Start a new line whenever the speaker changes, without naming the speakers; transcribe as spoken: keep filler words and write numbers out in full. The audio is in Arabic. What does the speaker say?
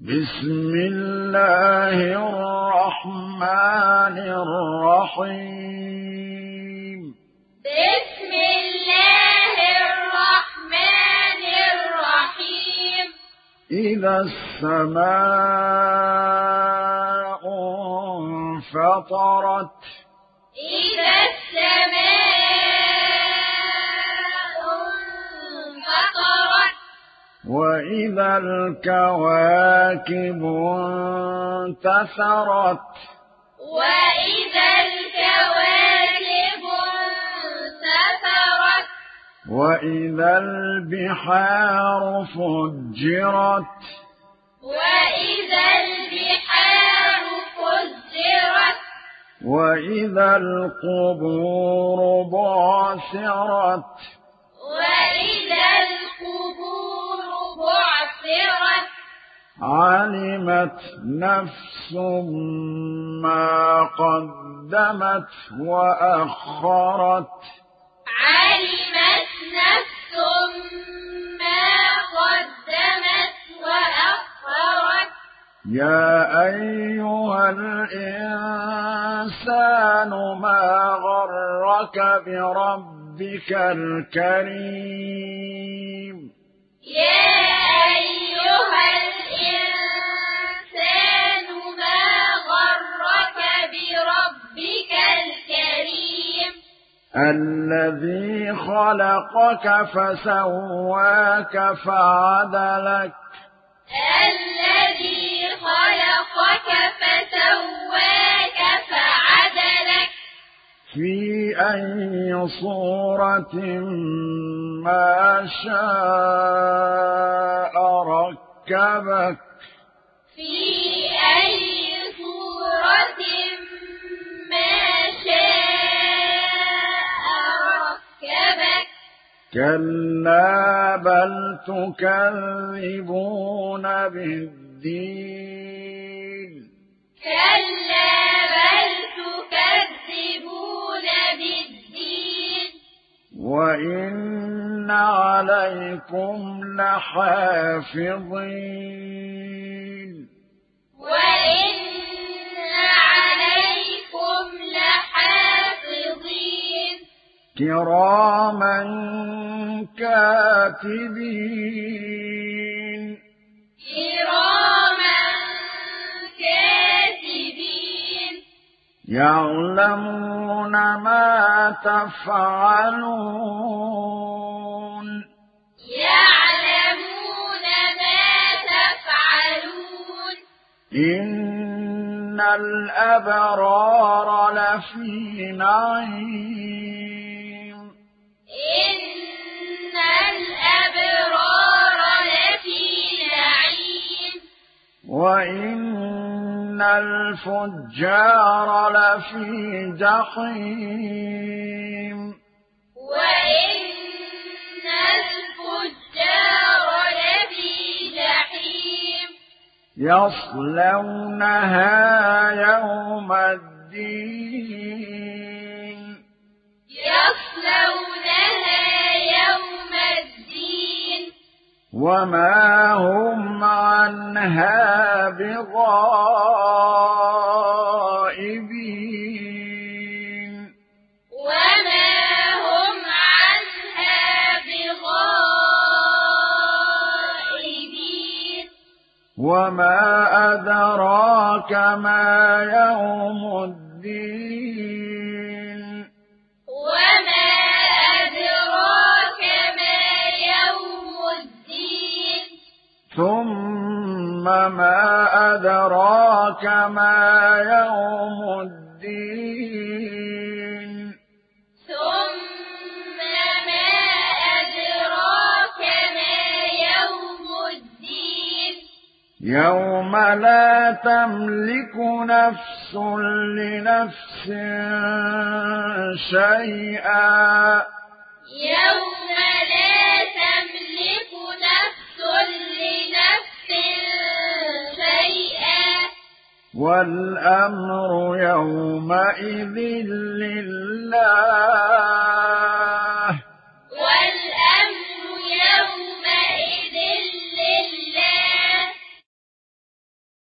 بسم الله الرحمن الرحيم
بسم الله الرحمن الرحيم
إذا السماء انفطرت
إذا السماء انفطرت
وإذا الكواكب انتثرت
وإذا الكواكب انتثرت
وإذا البحار فجرت
وإذا البحار فجرت
وإذا القبور بعثرت
وإذا القبور بعثرت
علمت نفس ما قدمت وأخرت
علمت نفس ما قدمت وأخرت
يا أيها الإنسان ما غرك بربك الكريم
يا أيها الإنسان ما غرك بربك الكريم
الذي خلقك فسواك فعدلك
الذي خلقك فسواك فعدلك
في أي صورة ما شاء ركبك
في أي صورة ما شاء ركبك
كلا بل تكذبون بالدين
كلا بل تكذبون بالدين
وإن عليكم لحافظين
وإن عليكم لحافظين
كراما كاتبين
كراما كاتبين
يعلمون ما تفعلون
يعلمون ما تفعلون
إن الأبرار لفي نعيم
إن الأبرار لفي نعيم
وإن الفجار لفي جحيم
وإن الفجار لفي جحيم
يصلونها يوم الدين
يصلونها يوم الدين
وما هم عنها بغائبين
وما هم عنها بغائبين
وما أدراك ما يوم الدين
وما أدراك ما يوم الدين
ثم ما أدراك ما يوم الدين
ثم ما أدراك ما يوم الدين
يوم لا تملك نفس لنفس شيئا
يوم لا تملك نفس لنفس شيئا
والأمر يومئذ لله